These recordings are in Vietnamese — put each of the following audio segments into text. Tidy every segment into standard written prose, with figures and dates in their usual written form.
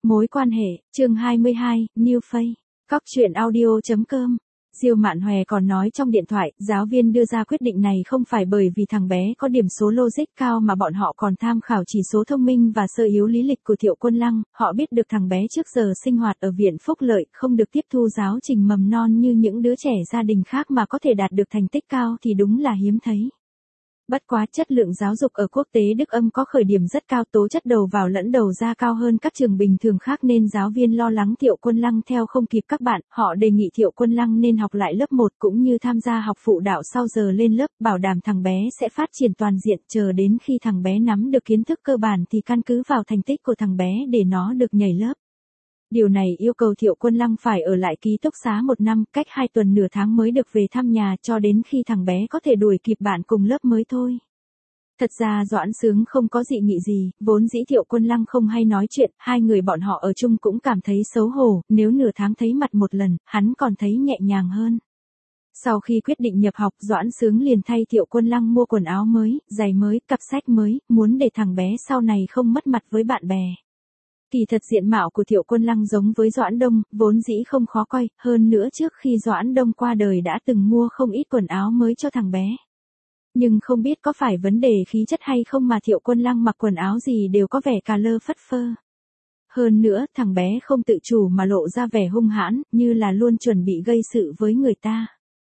Mối quan hệ, chương 22, New Face. Cóc truyện audio.com. Diêu Mạn Hòe còn nói trong điện thoại, giáo viên đưa ra quyết định này không phải bởi vì thằng bé có điểm số logic cao mà bọn họ còn tham khảo chỉ số thông minh và sơ yếu lý lịch của Thiệu Quân Lăng. Họ biết được thằng bé trước giờ sinh hoạt ở viện Phúc Lợi, không được tiếp thu giáo trình mầm non như những đứa trẻ gia đình khác mà có thể đạt được thành tích cao thì đúng là hiếm thấy. Bất quá chất lượng giáo dục ở quốc tế Đức Âm có khởi điểm rất cao, tố chất đầu vào lẫn đầu ra cao hơn các trường bình thường khác nên giáo viên lo lắng Thiệu Quân Lăng theo không kịp các bạn. Họ đề nghị Thiệu Quân Lăng nên học lại lớp 1 cũng như tham gia học phụ đạo sau giờ lên lớp, bảo đảm thằng bé sẽ phát triển toàn diện, chờ đến khi thằng bé nắm được kiến thức cơ bản thì căn cứ vào thành tích của thằng bé để nó được nhảy lớp. Điều này yêu cầu Thiệu Quân Lăng phải ở lại ký túc xá 1 năm, cách 2 tuần nửa tháng mới được về thăm nhà cho đến khi thằng bé có thể đuổi kịp bạn cùng lớp mới thôi. Thật ra Doãn Sướng không có dị nghị gì, vốn dĩ Thiệu Quân Lăng không hay nói chuyện, hai người bọn họ ở chung cũng cảm thấy xấu hổ, nếu nửa tháng thấy mặt một lần, hắn còn thấy nhẹ nhàng hơn. Sau khi quyết định nhập học, Doãn Sướng liền thay Thiệu Quân Lăng mua quần áo mới, giày mới, cặp sách mới, muốn để thằng bé sau này không mất mặt với bạn bè. Kỳ thật diện mạo của Thiệu Quân Lăng giống với Doãn Đông, vốn dĩ không khó coi, hơn nữa trước khi Doãn Đông qua đời đã từng mua không ít quần áo mới cho thằng bé. Nhưng không biết có phải vấn đề khí chất hay không mà Thiệu Quân Lăng mặc quần áo gì đều có vẻ cà lơ phất phơ. Hơn nữa, thằng bé không tự chủ mà lộ ra vẻ hung hãn, như là luôn chuẩn bị gây sự với người ta.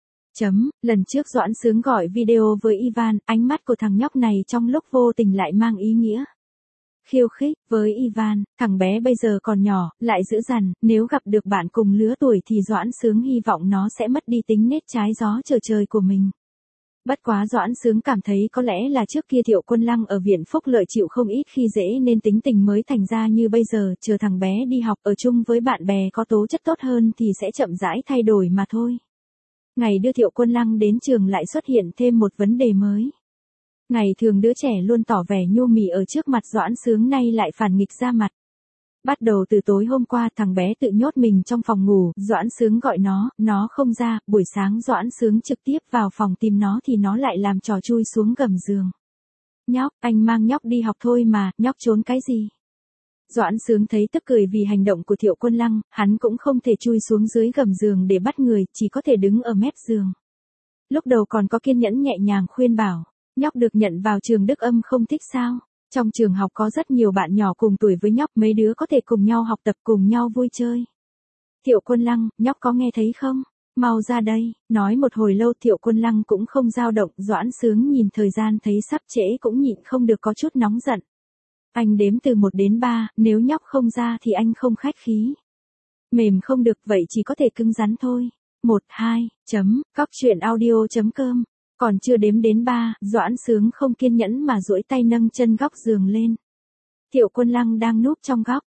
Lần trước Doãn Sướng gọi video với Ivan, ánh mắt của thằng nhóc này trong lúc vô tình lại mang ý nghĩa khiêu khích. Với Ivan, thằng bé bây giờ còn nhỏ, lại dữ dằn, nếu gặp được bạn cùng lứa tuổi thì Doãn Sướng hy vọng nó sẽ mất đi tính nết trái gió trở trời của mình. Bất quá Doãn Sướng cảm thấy có lẽ là trước kia Thiệu Quân Lăng ở viện Phúc Lợi chịu không ít khi dễ nên tính tình mới thành ra như bây giờ, chờ thằng bé đi học ở chung với bạn bè có tố chất tốt hơn thì sẽ chậm rãi thay đổi mà thôi. Ngày đưa Thiệu Quân Lăng đến trường lại xuất hiện thêm một vấn đề mới. Ngày thường đứa trẻ luôn tỏ vẻ nhu mì ở trước mặt Doãn Sướng nay lại phản nghịch ra mặt. Bắt đầu từ tối hôm qua thằng bé tự nhốt mình trong phòng ngủ, Doãn Sướng gọi nó không ra, buổi sáng Doãn Sướng trực tiếp vào phòng tìm nó thì nó lại làm trò chui xuống gầm giường. Nhóc, anh mang nhóc đi học thôi mà, nhóc trốn cái gì? Doãn Sướng thấy tức cười vì hành động của Thiệu Quân Lăng, hắn cũng không thể chui xuống dưới gầm giường để bắt người, chỉ có thể đứng ở mép giường. Lúc đầu còn có kiên nhẫn nhẹ nhàng khuyên bảo, nhóc được nhận vào trường Đức Âm không thích sao? Trong trường học có rất nhiều bạn nhỏ cùng tuổi với nhóc, mấy đứa có thể cùng nhau học tập cùng nhau vui chơi. Thiệu Quân Lăng, nhóc có nghe thấy không? Mau ra đây. Nói một hồi lâu Thiệu Quân Lăng cũng không dao động, Doãn Sướng nhìn thời gian thấy sắp trễ cũng nhịn không được có chút nóng giận. Anh đếm từ 1 đến 3, nếu nhóc không ra thì anh không khách khí. Mềm không được vậy chỉ có thể cứng rắn thôi. 1, 2, Cóc truyện audio.com. Còn chưa đếm đến 3, Doãn Sướng không kiên nhẫn mà duỗi tay nâng chân góc giường lên. Thiệu Quân Lăng đang núp trong góc.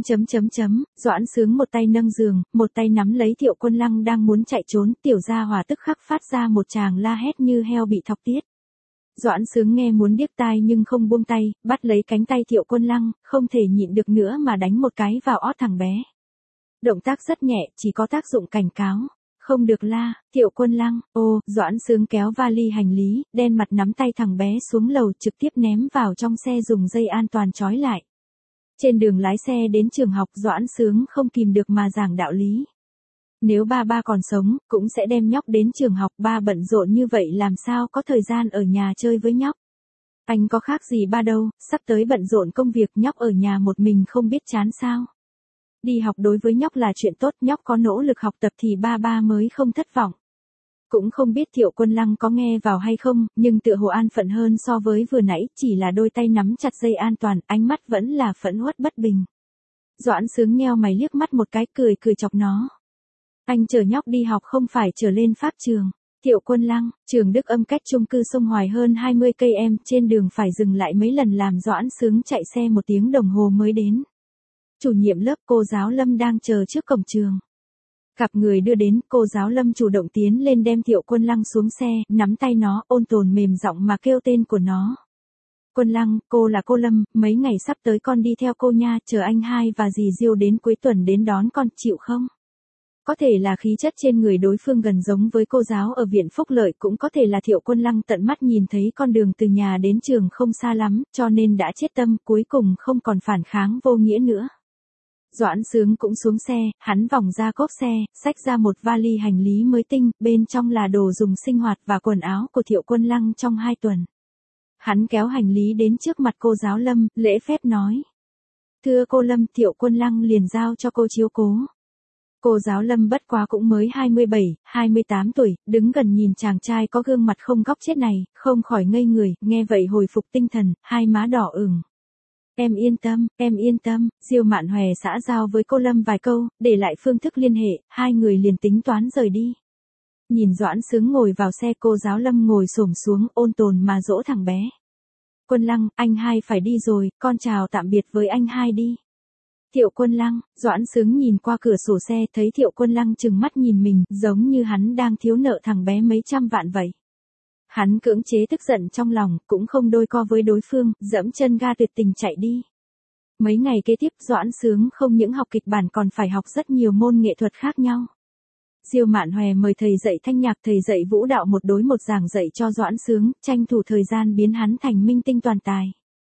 Doãn Sướng một tay nâng giường, một tay nắm lấy Thiệu Quân Lăng đang muốn chạy trốn, tiểu gia hỏa tức khắc phát ra một tràng la hét như heo bị thọc tiết. Doãn Sướng nghe muốn điếc tai nhưng không buông tay, bắt lấy cánh tay Thiệu Quân Lăng, không thể nhịn được nữa mà đánh một cái vào ót thằng bé. Động tác rất nhẹ, chỉ có tác dụng cảnh cáo. Không được la, Thiệu Quân Lăng, Doãn Sướng kéo vali hành lý, đen mặt nắm tay thằng bé xuống lầu trực tiếp ném vào trong xe dùng dây an toàn trói lại. Trên đường lái xe đến trường học Doãn Sướng không kìm được mà giảng đạo lý. Nếu ba còn sống, cũng sẽ đem nhóc đến trường học, ba bận rộn như vậy làm sao có thời gian ở nhà chơi với nhóc. Anh có khác gì ba đâu, sắp tới bận rộn công việc nhóc ở nhà một mình không biết chán sao. Đi học đối với nhóc là chuyện tốt, nhóc có nỗ lực học tập thì ba mới không thất vọng. Cũng không biết Thiệu Quân Lăng có nghe vào hay không, nhưng tựa hồ an phận hơn so với vừa nãy, chỉ là đôi tay nắm chặt dây an toàn, ánh mắt vẫn là phẫn uất bất bình. Doãn Sướng nheo mày liếc mắt một cái cười chọc nó. Anh chở nhóc đi học không phải chở lên pháp trường. Thiệu Quân Lăng, trường Đức Âm cách chung cư Sông Hoài hơn 20 km, trên đường phải dừng lại mấy lần làm Doãn Sướng chạy xe 1 tiếng đồng hồ mới đến. Chủ nhiệm lớp cô giáo Lâm đang chờ trước cổng trường. Gặp người đưa đến, cô giáo Lâm chủ động tiến lên đem Thiệu Quân Lăng xuống xe, nắm tay nó, ôn tồn mềm giọng mà kêu tên của nó. Quân Lăng, cô là cô Lâm, mấy ngày sắp tới con đi theo cô nha, chờ anh hai và dì Diêu đến cuối tuần đến đón con, chịu không? Có thể là khí chất trên người đối phương gần giống với cô giáo ở viện Phúc Lợi, cũng có thể là Thiệu Quân Lăng tận mắt nhìn thấy con đường từ nhà đến trường không xa lắm, cho nên đã chết tâm, cuối cùng không còn phản kháng vô nghĩa nữa. Doãn Sướng cũng xuống xe, hắn vòng ra cốp xe, xách ra một vali hành lý mới tinh, bên trong là đồ dùng sinh hoạt và quần áo của Thiệu Quân Lăng trong 2 tuần. Hắn kéo hành lý đến trước mặt cô giáo Lâm, lễ phép nói. Thưa cô Lâm, Thiệu Quân Lăng liền giao cho cô chiếu cố. Cô giáo Lâm bất quá cũng mới 27, 28 tuổi, đứng gần nhìn chàng trai có gương mặt không góc chết này, không khỏi ngây người, nghe vậy hồi phục tinh thần, hai má đỏ ửng. Em yên tâm, Diêu Mạn Hòe xã giao với cô Lâm vài câu, để lại phương thức liên hệ, hai người liền tính toán rời đi. Nhìn Doãn Sướng ngồi vào xe, cô giáo Lâm ngồi xổm xuống ôn tồn mà dỗ thằng bé. Quân Lăng, anh hai phải đi rồi, con chào tạm biệt với anh hai đi. Thiệu Quân Lăng, Doãn Sướng nhìn qua cửa sổ xe thấy Thiệu Quân Lăng trừng mắt nhìn mình, giống như hắn đang thiếu nợ thằng bé mấy trăm vạn vậy. Hắn cưỡng chế tức giận trong lòng, cũng không đôi co với đối phương, dẫm chân ga tuyệt tình chạy đi. Mấy ngày kế tiếp Doãn Sướng không những học kịch bản còn phải học rất nhiều môn nghệ thuật khác nhau. Diêu Mạn Hòe mời thầy dạy thanh nhạc, thầy dạy vũ đạo một đối một giảng dạy cho Doãn Sướng, tranh thủ thời gian biến hắn thành minh tinh toàn tài.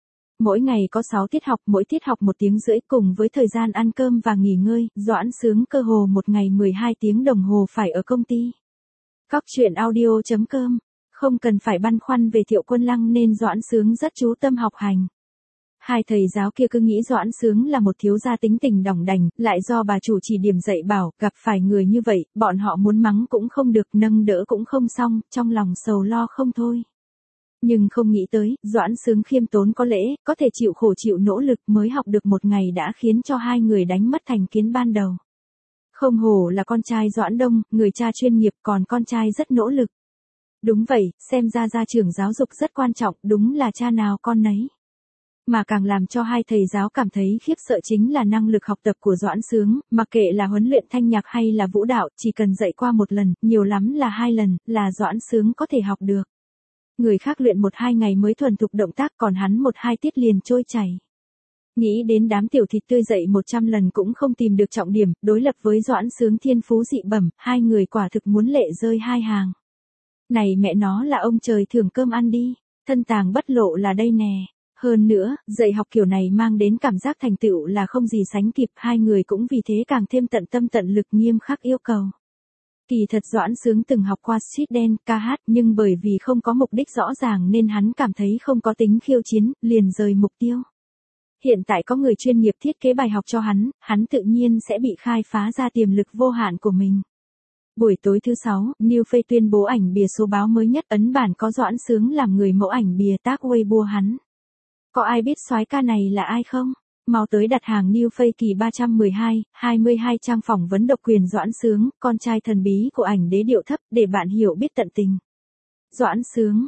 Mỗi ngày có 6 tiết học, mỗi tiết học 1 tiếng rưỡi cùng với thời gian ăn cơm và nghỉ ngơi, Doãn Sướng cơ hồ một ngày 12 tiếng đồng hồ phải ở công ty. Cóc truyện audio.com. Không cần phải băn khoăn về Thiệu Quân Lăng nên Doãn Sướng rất chú tâm học hành. Hai thầy giáo kia cứ nghĩ Doãn Sướng là một thiếu gia tính tình đỏng đành, lại do bà chủ chỉ điểm dạy bảo, gặp phải người như vậy, bọn họ muốn mắng cũng không được, nâng đỡ cũng không xong, trong lòng sầu lo không thôi. Nhưng không nghĩ tới, Doãn Sướng khiêm tốn có lễ, có thể chịu khổ chịu nỗ lực mới học được một ngày đã khiến cho hai người đánh mất thành kiến ban đầu. Không hổ là con trai Doãn Đông, người cha chuyên nghiệp, còn con trai rất nỗ lực. Đúng vậy, xem ra gia trưởng giáo dục rất quan trọng, đúng là cha nào con nấy. Mà càng làm cho hai thầy giáo cảm thấy khiếp sợ chính là năng lực học tập của Doãn Sướng, mặc kệ là huấn luyện thanh nhạc hay là vũ đạo, chỉ cần dạy qua 1 lần, nhiều lắm là 2 lần, là Doãn Sướng có thể học được. Người khác luyện 1-2 ngày mới thuần thục động tác, còn hắn 1-2 tiết liền trôi chảy. Nghĩ đến đám tiểu thịt tươi dậy 100 lần cũng không tìm được trọng điểm, đối lập với Doãn Sướng thiên phú dị bẩm, hai người quả thực muốn lệ rơi hai hàng. Này mẹ nó là ông trời thưởng cơm ăn đi, thân tàng bất lộ là đây nè. Hơn nữa, dạy học kiểu này mang đến cảm giác thành tựu là không gì sánh kịp, hai người cũng vì thế càng thêm tận tâm tận lực nghiêm khắc yêu cầu. Kỳ thật Doãn Sướng từng học qua street dance, ca hát, nhưng bởi vì không có mục đích rõ ràng nên hắn cảm thấy không có tính khiêu chiến, liền rời mục tiêu. Hiện tại có người chuyên nghiệp thiết kế bài học cho hắn tự nhiên sẽ bị khai phá ra tiềm lực vô hạn của mình. Buổi tối thứ 6, New Phê tuyên bố ảnh bìa số báo mới nhất, ấn bản có Doãn Sướng làm người mẫu ảnh bìa, tag Weibo hắn. Có ai biết soái ca này là ai không? Mau tới đặt hàng New Phê kỳ 312, 22 trang phỏng vấn độc quyền Doãn Sướng, con trai thần bí của ảnh đế điệu thấp, để bạn hiểu biết tận tình. Doãn Sướng,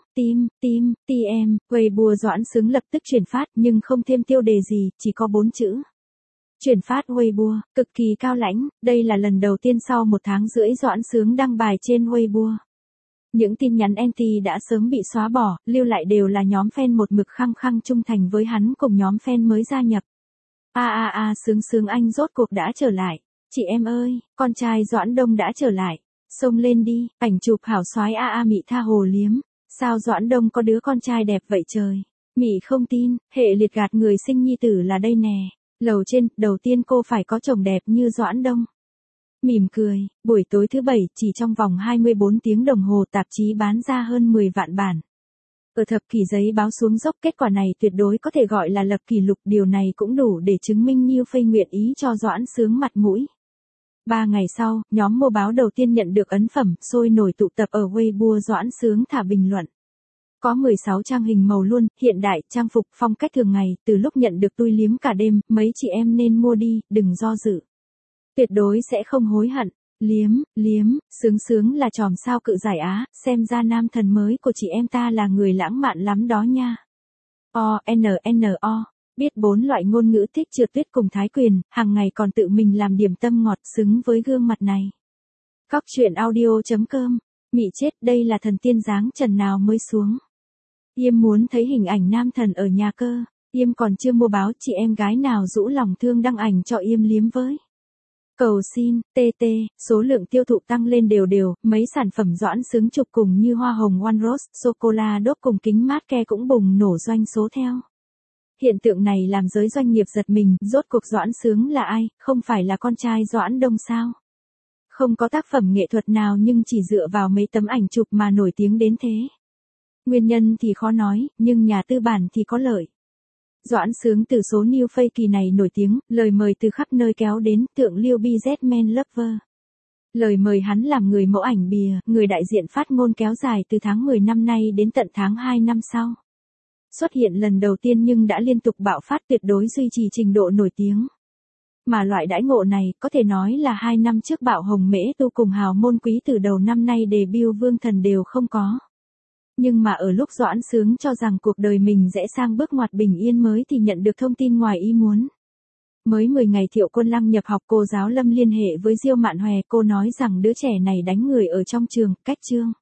TM, Weibo Doãn Sướng lập tức chuyển phát nhưng không thêm tiêu đề gì, chỉ có 4 chữ. Chuyển phát Weibo, cực kỳ cao lãnh, đây là lần đầu tiên sau 1 tháng rưỡi Doãn Sướng đăng bài trên Weibo. Những tin nhắn anti đã sớm bị xóa bỏ, lưu lại đều là nhóm fan một mực khăng khăng trung thành với hắn cùng nhóm fan mới gia nhập. Sướng anh rốt cuộc đã trở lại. Chị em ơi, con trai Doãn Đông đã trở lại. Xông lên đi, ảnh chụp hảo soái Mị tha hồ liếm. Sao Doãn Đông có đứa con trai đẹp vậy trời? Mị không tin, hệ liệt gạt người sinh nhi tử là đây nè. Lầu trên, đầu tiên cô phải có chồng đẹp như Doãn Đông. Mỉm cười, buổi tối thứ 7, chỉ trong vòng 24 tiếng đồng hồ tạp chí bán ra hơn 10 vạn bản. Ở thập kỷ giấy báo xuống dốc, kết quả này tuyệt đối có thể gọi là lập kỷ lục, điều này cũng đủ để chứng minh New Phê nguyện ý cho Doãn Sướng mặt mũi. 3 ngày sau, nhóm mua báo đầu tiên nhận được ấn phẩm, sôi nổi tụ tập ở Weibo Doãn Sướng thả bình luận. Có 16 trang hình màu luôn, hiện đại, trang phục, phong cách thường ngày, từ lúc nhận được tui liếm cả đêm, mấy chị em nên mua đi, đừng do dự. Tuyệt đối sẽ không hối hận. Liếm, Sướng là chòm sao cự giải Á, xem ra nam thần mới của chị em ta là người lãng mạn lắm đó nha. Biết 4 loại ngôn ngữ, thích trượt tuyết cùng thái quyền, hàng ngày còn tự mình làm điểm tâm ngọt, xứng với gương mặt này. Cóc truyện audio.com. Mị chết, đây là thần tiên dáng trần nào mới xuống. Yêm muốn thấy hình ảnh nam thần ở nhà cơ. Yêm còn chưa mua báo, chị em gái nào rũ lòng thương đăng ảnh cho Yêm liếm với. Cầu xin, số lượng tiêu thụ tăng lên đều, mấy sản phẩm Doãn Sướng chụp cùng như hoa hồng One Rose, sô-cô-la đốt cùng kính mát ke cũng bùng nổ doanh số theo. Hiện tượng này làm giới doanh nghiệp giật mình, rốt cuộc Doãn Sướng là ai, không phải là con trai Doãn Đông sao? Không có tác phẩm nghệ thuật nào nhưng chỉ dựa vào mấy tấm ảnh chụp mà nổi tiếng đến thế. Nguyên nhân thì khó nói, nhưng nhà tư bản thì có lợi. Doãn Sướng từ số New Face kỳ này nổi tiếng, lời mời từ khắp nơi kéo đến, tượng Liêu BZ Men Lover. Lời mời hắn làm người mẫu ảnh bìa, người đại diện phát ngôn kéo dài từ tháng 10 năm nay đến tận tháng 2 năm sau. Xuất hiện lần đầu tiên nhưng đã liên tục bạo phát, tuyệt đối duy trì trình độ nổi tiếng. Mà loại đãi ngộ này, có thể nói là 2 năm trước Bạo Hồng Mễ Tu cùng hào môn quý từ đầu năm nay debut Vương Thần đều không có. Nhưng mà ở lúc Doãn Sướng cho rằng cuộc đời mình rẽ sang bước ngoặt bình yên mới thì nhận được thông tin ngoài ý muốn. Mới 10 ngày Thiệu Quân Lăng nhập học, cô giáo Lâm liên hệ với Diêu Mạn Hòe, cô nói rằng đứa trẻ này đánh người ở trong trường, cách chương.